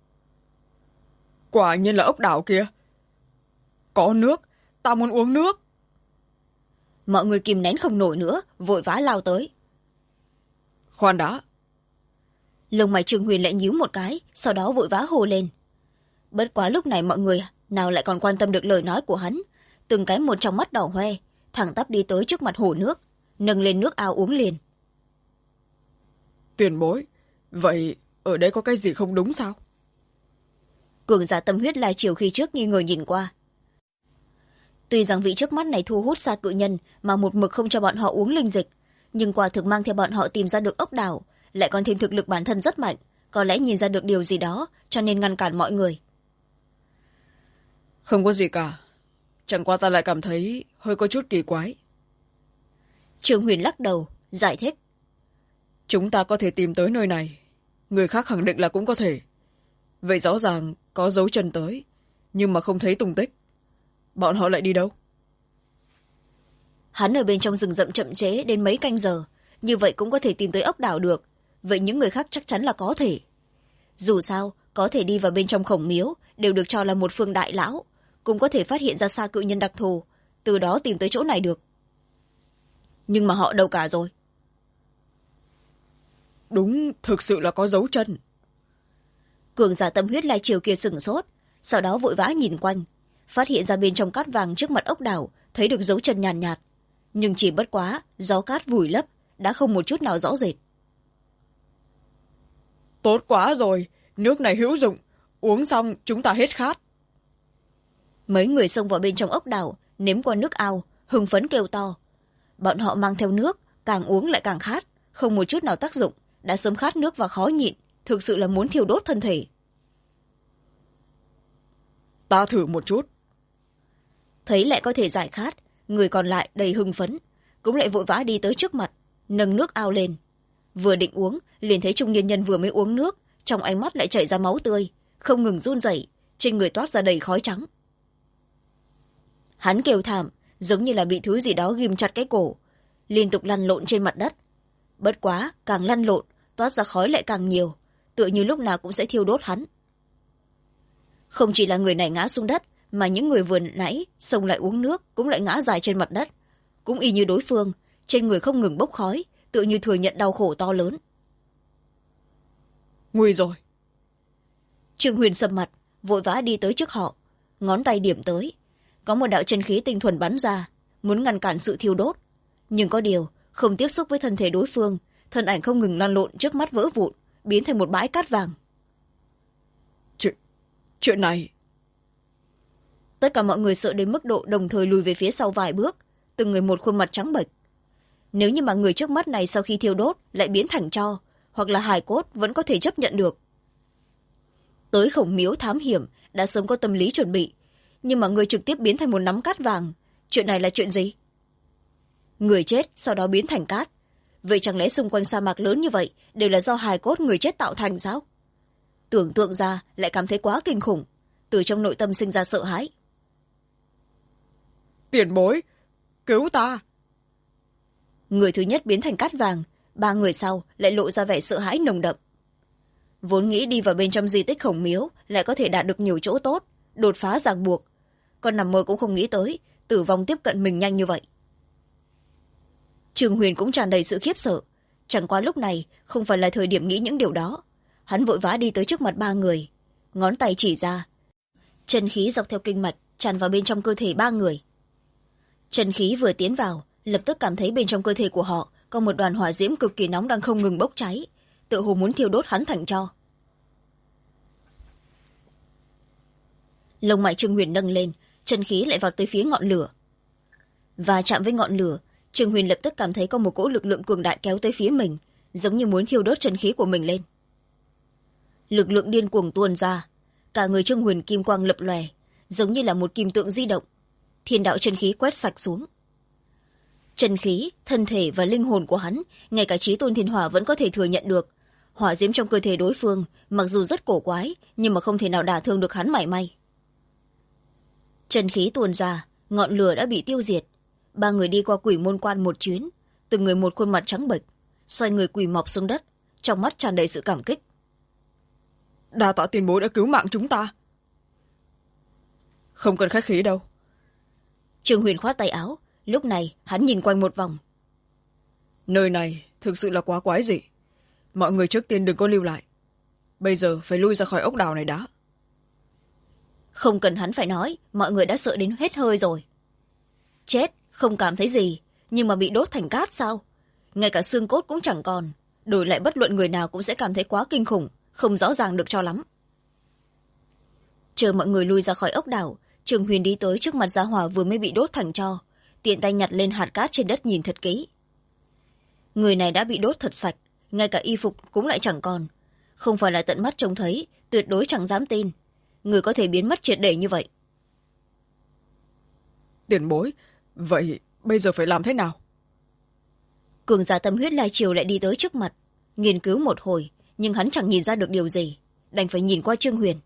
Quả nhiên là ốc đảo kia. Có nước, ta muốn uống nước. Mọi người kìm nén không nổi nữa, vội vã lao tới. Khoan đã. Lông mày Trương Huyền lại nhíu một cái, sau đó vội vã hô lên. Bất quá lúc này mọi người nào lại còn quan tâm được lời nói của hắn, từng cái một trong mắt đỏ hoe, thẳng tắp đi tới trước mặt hồ nước, nâng lên nước ao uống liền. Tiền bối, vậy ở đây có cái gì không đúng sao? Cường giả tâm huyết lai chiều khi trước nghi ngờ nhìn qua. Tuy rằng vị trước mắt này thu hút xa cự nhân mà một mực không cho bọn họ uống linh dịch, nhưng quả thực mang theo bọn họ tìm ra được ốc đảo, lại còn thêm thực lực bản thân rất mạnh, có lẽ nhìn ra được điều gì đó cho nên ngăn cản mọi người. Không có gì cả, chẳng qua ta lại cảm thấy hơi có chút kỳ quái. Trương Huyền lắc đầu giải thích. Chúng ta có thể tìm tới nơi này, người khác khẳng định là cũng có thể. Vậy rõ ràng có dấu chân tới, nhưng mà không thấy tung tích. Bọn họ lại đi đâu? Hắn ở bên trong rừng rậm chậm chế đến mấy canh giờ, như vậy cũng có thể tìm tới ốc đảo được. Vậy những người khác chắc chắn là có thể. Dù sao, có thể đi vào bên trong khổng miếu đều được cho là một phương đại lão, cũng có thể phát hiện ra xa cự nhân đặc thù, từ đó tìm tới chỗ này được. Nhưng mà họ đâu cả rồi? Đúng, thực sự là có dấu chân. Cường giả tâm huyết lai chiều kia sửng sốt, sau đó vội vã nhìn quanh, phát hiện ra bên trong cát vàng trước mặt ốc đảo thấy được dấu chân nhàn nhạt, nhưng chỉ bất quá gió cát vùi lấp, đã không một chút nào rõ rệt. Tốt quá rồi, nước này hữu dụng, uống xong chúng ta hết khát. Mấy người xông vào bên trong ốc đảo, nếm qua nước ao, hưng phấn kêu to. Bọn họ mang theo nước, càng uống lại càng khát, không một chút nào tác dụng, đã sớm khát nước và khó nhịn, thực sự là muốn thiêu đốt thân thể. Ta thử một chút. Thấy lại có thể giải khát, người còn lại đầy hưng phấn, cũng lại vội vã đi tới trước mặt, nâng nước ao lên. Vừa định uống, liền thấy trung niên nhân vừa mới uống nước, trong ánh mắt lại chảy ra máu tươi, không ngừng run rẩy, trên người toát ra đầy khói trắng. Hắn kêu thảm, giống như là bị thứ gì đó ghim chặt cái cổ, liên tục lăn lộn trên mặt đất. Bất quá, càng lăn lộn, toát ra khói lại càng nhiều, tựa như lúc nào cũng sẽ thiêu đốt hắn. Không chỉ là người này ngã xuống đất, mà những người vừa nãy xông lại uống nước cũng lại ngã dài trên mặt đất, cũng y như đối phương, trên người không ngừng bốc khói, tựa như thừa nhận đau khổ to lớn. Nguy rồi. Trương Huyền sầm mặt, vội vã đi tới trước họ, ngón tay điểm tới, có một đạo chân khí tinh thuần bắn ra, muốn ngăn cản sự thiêu đốt, nhưng có điều không tiếp xúc với thân thể đối phương, thân ảnh không ngừng lăn lộn trước mắt vỡ vụn, biến thành một bãi cát vàng. Chuyện này... Tất cả mọi người sợ đến mức độ đồng thời lùi về phía sau vài bước, từng người một khuôn mặt trắng bệch. Nếu như mà người trước mắt này sau khi thiêu đốt lại biến thành tro, hoặc là hài cốt vẫn có thể chấp nhận được. Tới khổng miếu thám hiểm đã sớm có tâm lý chuẩn bị, nhưng mà người trực tiếp biến thành một nắm cát vàng, chuyện này là chuyện gì? Người chết sau đó biến thành cát, vậy chẳng lẽ xung quanh sa mạc lớn như vậy đều là do hài cốt người chết tạo thành sao? Tưởng tượng ra lại cảm thấy quá kinh khủng, từ trong nội tâm sinh ra sợ hãi. Tiền bối, cứu ta! Người thứ nhất biến thành cát vàng, 3 người sau lại lộ ra vẻ sợ hãi nồng đậm. Vốn nghĩ đi vào bên trong di tích khổng miếu lại có thể đạt được nhiều chỗ tốt, đột phá ràng buộc, còn nằm mơ cũng không nghĩ tới tử vong tiếp cận mình nhanh như vậy. Trương Huyền cũng tràn đầy sự khiếp sợ, chẳng qua lúc này không phải là thời điểm nghĩ những điều đó. Hắn vội vã đi tới trước mặt 3 người, ngón tay chỉ ra, chân khí dọc theo kinh mạch tràn vào bên trong cơ thể 3 người. Chân khí vừa tiến vào, lập tức cảm thấy bên trong cơ thể của họ có một đoàn hỏa diễm cực kỳ nóng đang không ngừng bốc cháy, tựa hồ muốn thiêu đốt hắn thành tro. Lông mày Trương Huyền nâng lên, chân khí lại vào tới phía ngọn lửa. Và chạm với ngọn lửa, Trương Huyền lập tức cảm thấy có một cỗ lực lượng cường đại kéo tới phía mình, giống như muốn thiêu đốt chân khí của mình lên. Lực lượng điên cuồng tuôn ra, cả người Trương Huyền kim quang lập lòe, giống như là một kim tượng di động. Thiên đạo chân khí quét sạch xuống. Chân khí, thân thể và linh hồn của hắn, ngay cả Chí Tôn Thiên Hỏa vẫn có thể thừa nhận được. Hỏa diễm trong cơ thể đối phương, mặc dù rất cổ quái, nhưng mà không thể nào đả thương được hắn mảy may. Chân khí tuôn ra, ngọn lửa đã bị tiêu diệt. 3 người đi qua Quỷ Môn Quan một chuyến, từng người một khuôn mặt trắng bệch, xoay người quỳ mọp xuống đất, trong mắt tràn đầy sự cảm kích. Đa tạ tiền bối đã cứu mạng chúng ta. Không cần khách khí đâu. Trương Huyền khoát tay áo, lúc này hắn nhìn quanh một vòng. Nơi này thực sự là quá quái dị. Mọi người trước tiên đừng có lưu lại. Bây giờ phải lui ra khỏi ốc đảo này đã. Không cần hắn phải nói, mọi người đã sợ đến hết hơi rồi. Chết, không cảm thấy gì, nhưng mà bị đốt thành cát sao? Ngay cả xương cốt cũng chẳng còn. đổi lại bất luận người nào cũng sẽ cảm thấy quá kinh khủng, không rõ ràng được cho lắm. Chờ mọi người lui ra khỏi ốc đảo, Trường Huyền đi tới trước mặt Gia Hỏa vừa mới bị đốt thành tro, tiện tay nhặt lên hạt cát trên đất nhìn thật kỹ. Người này đã bị đốt thật sạch, ngay cả y phục cũng lại chẳng còn. Không phải là tận mắt trông thấy, tuyệt đối chẳng dám tin. Người có thể biến mất triệt để như vậy. Tiền bối, vậy bây giờ phải làm thế nào? Cường giả tâm huyết lai triều lại đi tới trước mặt, nghiên cứu một hồi, nhưng hắn chẳng nhìn ra được điều gì, đành phải nhìn qua Trương Huyền.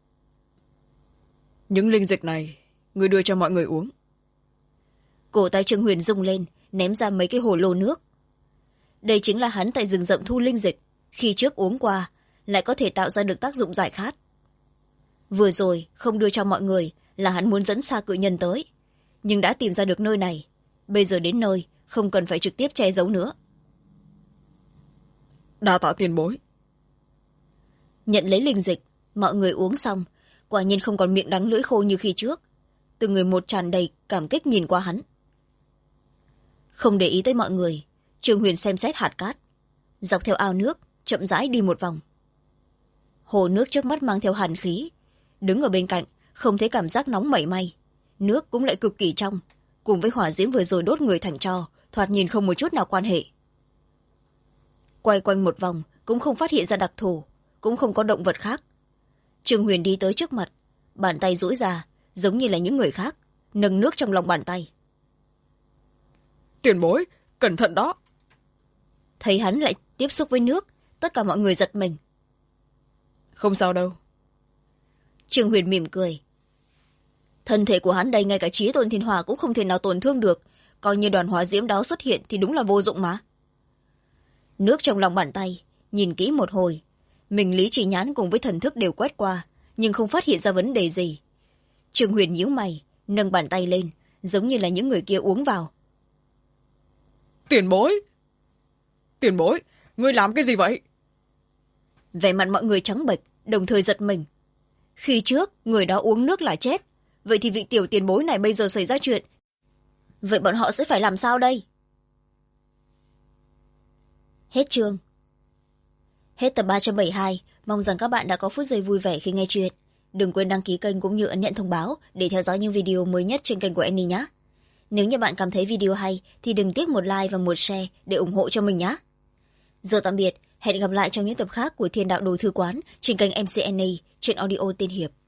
Những linh dịch này, người đưa cho mọi người uống. Cổ tay Trương Huyền rung lên, ném ra mấy cái hồ lô nước. Đây chính là hắn tại rừng rậm thu linh dịch, khi trước uống qua, lại có thể tạo ra được tác dụng giải khát. Vừa rồi, không đưa cho mọi người, là hắn muốn dẫn Sa Cự Nhân tới. Nhưng đã tìm ra được nơi này, bây giờ đến nơi, không cần phải trực tiếp che giấu nữa. Đa tạ tiền bối. Nhận lấy linh dịch, mọi người uống xong, quả nhiên không còn miệng đắng lưỡi khô như khi trước. Từng người một tràn đầy cảm kích nhìn qua hắn. Không để ý tới mọi người, Trương Huyền xem xét hạt cát, dọc theo ao nước chậm rãi đi một vòng. Hồ nước trước mắt mang theo hàn khí, đứng ở bên cạnh không thấy cảm giác nóng mảy may, nước cũng lại cực kỳ trong, cùng với hỏa diễm vừa rồi đốt người thành tro, thoạt nhìn không một chút nào quan hệ. Quay quanh một vòng cũng không phát hiện ra đặc thù, cũng không có động vật khác. Trương Huyền đi tới trước mặt, bàn tay duỗi ra giống như là những người khác, nâng nước trong lòng bàn tay. Tiền bối, cẩn thận đó. Thấy hắn lại tiếp xúc với nước, tất cả mọi người giật mình. Không sao đâu. Trương Huyền mỉm cười. Thân thể của hắn đây ngay cả Chí Tôn Thiên Hỏa cũng không thể nào tổn thương được, coi như đoàn hỏa diễm đó xuất hiện thì đúng là vô dụng mà. Nước trong lòng bàn tay, nhìn kỹ một hồi, mình lý trí nhãn cùng với thần thức đều quét qua, nhưng không phát hiện ra vấn đề gì. Trương Huyền nhíu mày, nâng bàn tay lên, giống như là những người kia uống vào. Tiền bối! Tiền bối, ngươi làm cái gì vậy? Vẻ mặt mọi người trắng bệch, đồng thời giật mình. Khi trước, người đó uống nước là chết. Vậy thì vị tiểu tiền bối này bây giờ xảy ra chuyện. Vậy bọn họ sẽ phải làm sao đây? Hết chương. Hết tập 372. Mong rằng các bạn đã có phút giây vui vẻ khi nghe chuyện. Đừng quên đăng ký kênh cũng như ấn nhận thông báo để theo dõi những video mới nhất trên kênh của Annie nhé. Nếu như bạn cảm thấy video hay thì đừng tiếc một like và một share để ủng hộ cho mình nhé. Giờ tạm biệt, hẹn gặp lại trong những tập khác của Thiên Đạo Đồ Thư Quán trên kênh MC Annie trên audio Tiên Hiệp.